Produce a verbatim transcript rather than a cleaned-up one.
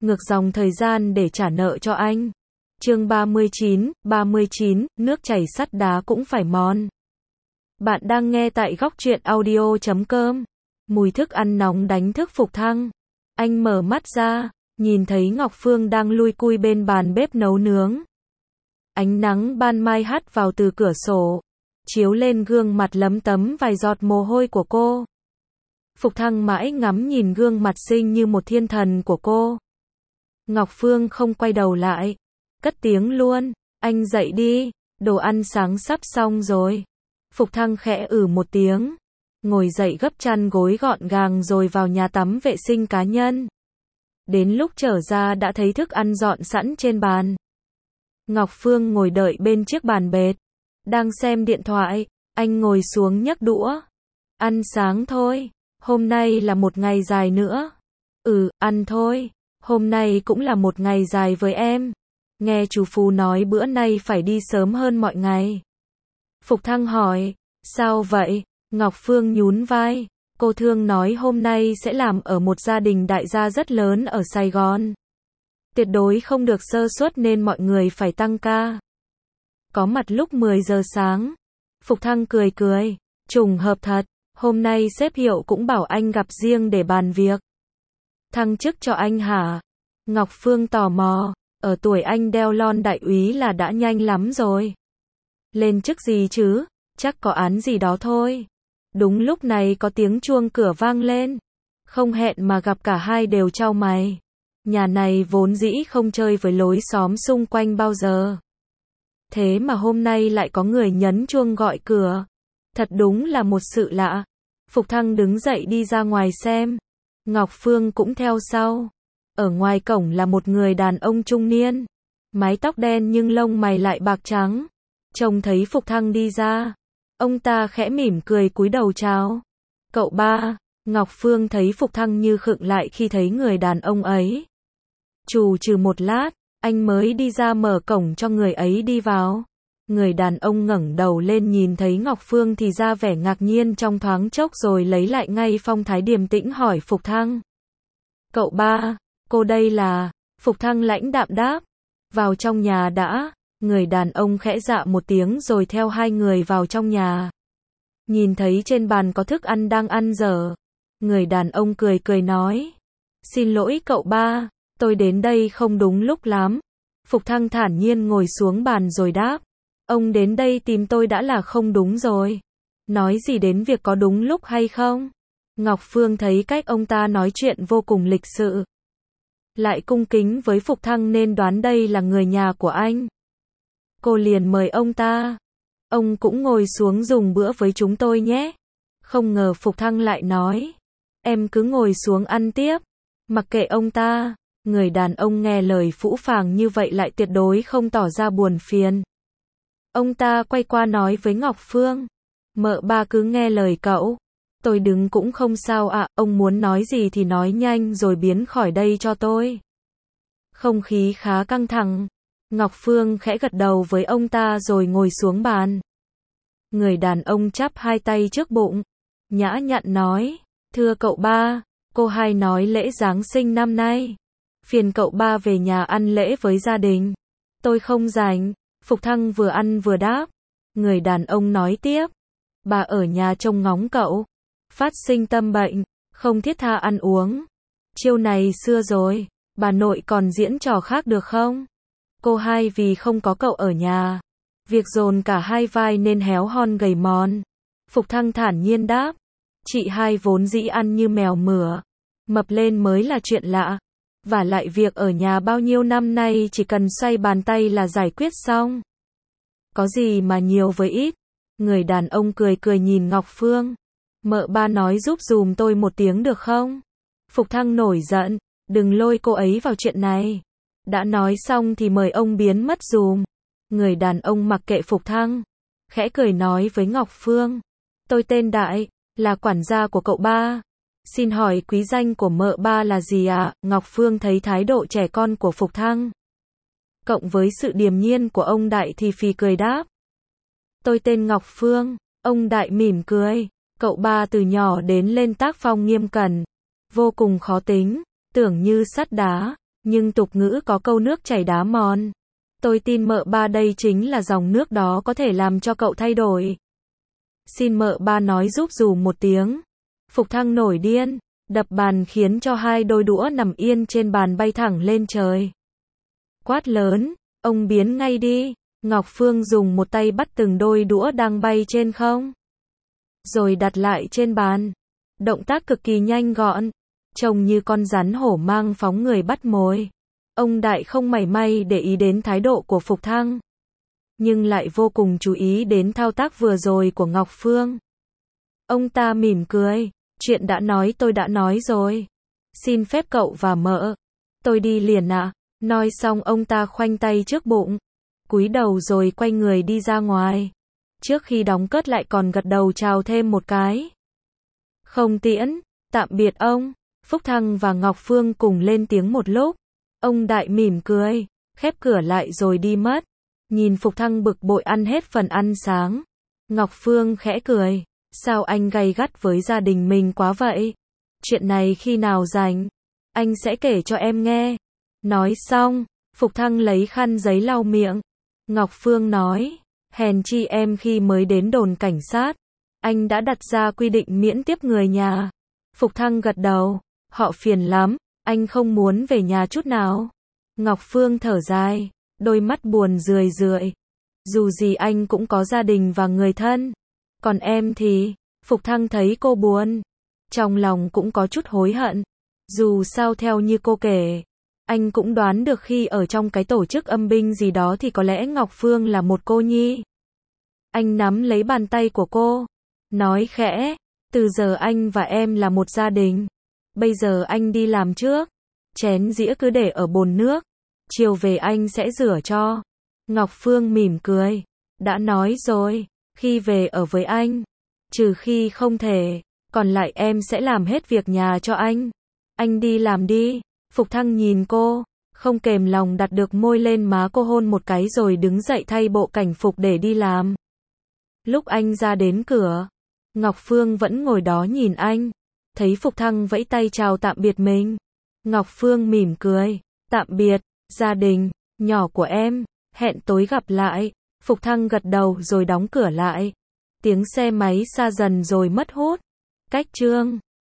ngược dòng thời gian để trả nợ cho anh. Chương ba mươi chín, ba mươi chín, nước chảy sắt đá cũng phải mòn. Bạn đang nghe tại góc truyện audio chấm com. Mùi thức ăn nóng đánh thức Phục Thăng. Anh mở mắt ra, nhìn thấy Ngọc Phương đang lui cui bên bàn bếp nấu nướng. Ánh nắng ban mai hắt vào từ cửa sổ, chiếu lên gương mặt lấm tấm vài giọt mồ hôi của cô. Phục Thăng mãi ngắm nhìn gương mặt xinh như một thiên thần của cô. Ngọc Phương không quay đầu lại, cất tiếng luôn, anh dậy đi, đồ ăn sáng sắp xong rồi. Phục Thăng khẽ ử một tiếng, ngồi dậy gấp chăn gối gọn gàng rồi vào nhà tắm vệ sinh cá nhân. Đến lúc trở ra đã thấy thức ăn dọn sẵn trên bàn. Ngọc Phương ngồi đợi bên chiếc bàn bệt, đang xem điện thoại, anh ngồi xuống nhấc đũa. Ăn sáng thôi, hôm nay là một ngày dài nữa. Ừ, ăn thôi, hôm nay cũng là một ngày dài với em. Nghe chú Phú nói bữa nay phải đi sớm hơn mọi ngày. Phục Thăng hỏi, sao vậy? Ngọc Phương nhún vai, cô Thương nói hôm nay sẽ làm ở một gia đình đại gia rất lớn ở Sài Gòn. Tuyệt đối không được sơ suất nên mọi người phải tăng ca. Có mặt lúc mười giờ sáng. Phục Thăng cười cười, trùng hợp thật, hôm nay sếp Hiệu cũng bảo anh gặp riêng để bàn việc. Thăng chức cho anh hả? Ngọc Phương tò mò, ở tuổi anh đeo lon đại úy là đã nhanh lắm rồi. Lên chức gì chứ, chắc có án gì đó thôi. Đúng lúc này có tiếng chuông cửa vang lên. Không hẹn mà gặp cả hai đều chau mày. Nhà này vốn dĩ không chơi với lối xóm xung quanh bao giờ. Thế mà hôm nay lại có người nhấn chuông gọi cửa. Thật đúng là một sự lạ. Phục Thăng đứng dậy đi ra ngoài xem. Ngọc Phương cũng theo sau. Ở ngoài cổng là một người đàn ông trung niên. Mái tóc đen nhưng lông mày lại bạc trắng. Trông thấy Phục Thăng đi ra. Ông ta khẽ mỉm cười cúi đầu chào. Cậu ba. Ngọc Phương thấy Phục Thăng như khựng lại khi thấy người đàn ông ấy. Chù trừ một lát, anh mới đi ra mở cổng cho người ấy đi vào. Người đàn ông ngẩng đầu lên nhìn thấy Ngọc Phương thì ra vẻ ngạc nhiên trong thoáng chốc rồi lấy lại ngay phong thái điềm tĩnh hỏi Phục Thăng. Cậu ba, cô đây là... Phục Thăng lãnh đạm đáp. Vào trong nhà đã. Người đàn ông khẽ dạ một tiếng rồi theo hai người vào trong nhà. Nhìn thấy trên bàn có thức ăn đang ăn dở. Người đàn ông cười cười nói. Xin lỗi cậu ba, tôi đến đây không đúng lúc lắm. Phục Thăng thản nhiên ngồi xuống bàn rồi đáp. Ông đến đây tìm tôi đã là không đúng rồi. Nói gì đến việc có đúng lúc hay không? Ngọc Phương thấy cách ông ta nói chuyện vô cùng lịch sự. Lại cung kính với Phục Thăng nên đoán đây là người nhà của anh. Cô liền mời ông ta. Ông cũng ngồi xuống dùng bữa với chúng tôi nhé. Không ngờ Phục Thăng lại nói. Em cứ ngồi xuống ăn tiếp. Mặc kệ ông ta. Người đàn ông nghe lời phũ phàng như vậy lại tuyệt đối không tỏ ra buồn phiền. Ông ta quay qua nói với Ngọc Phương. Mợ ba cứ nghe lời cậu. Tôi đứng cũng không sao ạ, à, ông muốn nói gì thì nói nhanh rồi biến khỏi đây cho tôi. Không khí khá căng thẳng. Ngọc Phương khẽ gật đầu với ông ta rồi ngồi xuống bàn. Người đàn ông chắp hai tay trước bụng. Nhã nhặn nói. Thưa cậu ba, cô hai nói lễ Giáng sinh năm nay. Phiền cậu ba về nhà ăn lễ với gia đình. Tôi không rảnh. Phục Thăng vừa ăn vừa đáp. Người đàn ông nói tiếp. Bà ở nhà trông ngóng cậu. Phát sinh tâm bệnh, không thiết tha ăn uống. Chiêu này xưa rồi, bà nội còn diễn trò khác được không? Cô hai vì không có cậu ở nhà. Việc dồn cả hai vai nên héo hon gầy mòn. Phục Thăng thản nhiên đáp. Chị hai vốn dĩ ăn như mèo mửa. Mập lên mới là chuyện lạ. Vả lại việc ở nhà bao nhiêu năm nay chỉ cần xoay bàn tay là giải quyết xong. Có gì mà nhiều với ít. Người đàn ông cười cười nhìn Ngọc Phương. Mợ ba nói giúp dùm tôi một tiếng được không? Phục Thăng nổi giận. Đừng lôi cô ấy vào chuyện này. Đã nói xong thì mời ông biến mất dùm. Người đàn ông mặc kệ Phục Thăng. Khẽ cười nói với Ngọc Phương. Tôi tên Đại, là quản gia của cậu ba. Xin hỏi quý danh của mợ ba là gì ạ? À? Ngọc Phương thấy thái độ trẻ con của Phục Thăng. Cộng với sự điềm nhiên của ông Đại thì phì cười đáp. Tôi tên Ngọc Phương. Ông Đại mỉm cười. Cậu ba từ nhỏ đến lên tác phong nghiêm cẩn. Vô cùng khó tính. Tưởng như sắt đá. Nhưng tục ngữ có câu nước chảy đá mòn. Tôi tin mợ ba đây chính là dòng nước đó có thể làm cho cậu thay đổi. Xin mợ ba nói giúp dù một tiếng. Phục Thăng nổi điên, đập bàn khiến cho hai đôi đũa nằm yên trên bàn bay thẳng lên trời. Quát lớn, ông biến ngay đi. Ngọc Phương dùng một tay bắt từng đôi đũa đang bay trên không, rồi đặt lại trên bàn. Động tác cực kỳ nhanh gọn, trông như con rắn hổ mang phóng người bắt mồi. Ông Đại không mảy may để ý đến thái độ của Phục Thăng, nhưng lại vô cùng chú ý đến thao tác vừa rồi của Ngọc Phương. Ông ta mỉm cười, chuyện đã nói tôi đã nói rồi. Xin phép cậu và mợ, tôi đi liền ạ. Nói xong ông ta khoanh tay trước bụng, cúi đầu rồi quay người đi ra ngoài. Trước khi đóng cất lại còn gật đầu chào thêm một cái. Không tiễn, tạm biệt ông. Phúc Thăng và Ngọc Phương cùng lên tiếng một lúc. Ông Đại mỉm cười, khép cửa lại rồi đi mất. Nhìn Phục Thăng bực bội ăn hết phần ăn sáng, Ngọc Phương khẽ cười. Sao anh gay gắt với gia đình mình quá vậy? Chuyện này khi nào rảnh, anh sẽ kể cho em nghe. Nói xong, Phục Thăng lấy khăn giấy lau miệng. Ngọc Phương nói, hèn chi em khi mới đến đồn cảnh sát, anh đã đặt ra quy định miễn tiếp người nhà. Phục Thăng gật đầu, họ phiền lắm, anh không muốn về nhà chút nào. Ngọc Phương thở dài, đôi mắt buồn rười rượi. Dù gì anh cũng có gia đình và người thân. Còn em thì, Phục Thăng thấy cô buồn, trong lòng cũng có chút hối hận. Dù sao theo như cô kể, anh cũng đoán được khi ở trong cái tổ chức âm binh gì đó thì có lẽ Ngọc Phương là một cô nhi. Anh nắm lấy bàn tay của cô, nói khẽ, từ giờ anh và em là một gia đình. Bây giờ anh đi làm trước, chén dĩa cứ để ở bồn nước, chiều về anh sẽ rửa cho. Ngọc Phương mỉm cười, đã nói rồi, khi về ở với anh, trừ khi không thể, còn lại em sẽ làm hết việc nhà cho anh. Anh đi làm đi. Phục Thăng nhìn cô, không kềm lòng đặt được môi lên má cô hôn một cái rồi đứng dậy thay bộ cảnh phục để đi làm. Lúc anh ra đến cửa, Ngọc Phương vẫn ngồi đó nhìn anh, thấy Phục Thăng vẫy tay chào tạm biệt mình. Ngọc Phương mỉm cười, tạm biệt, gia đình nhỏ của em, hẹn tối gặp lại. Phục Thăng gật đầu rồi đóng cửa lại. Tiếng xe máy xa dần rồi mất hút. Cách chương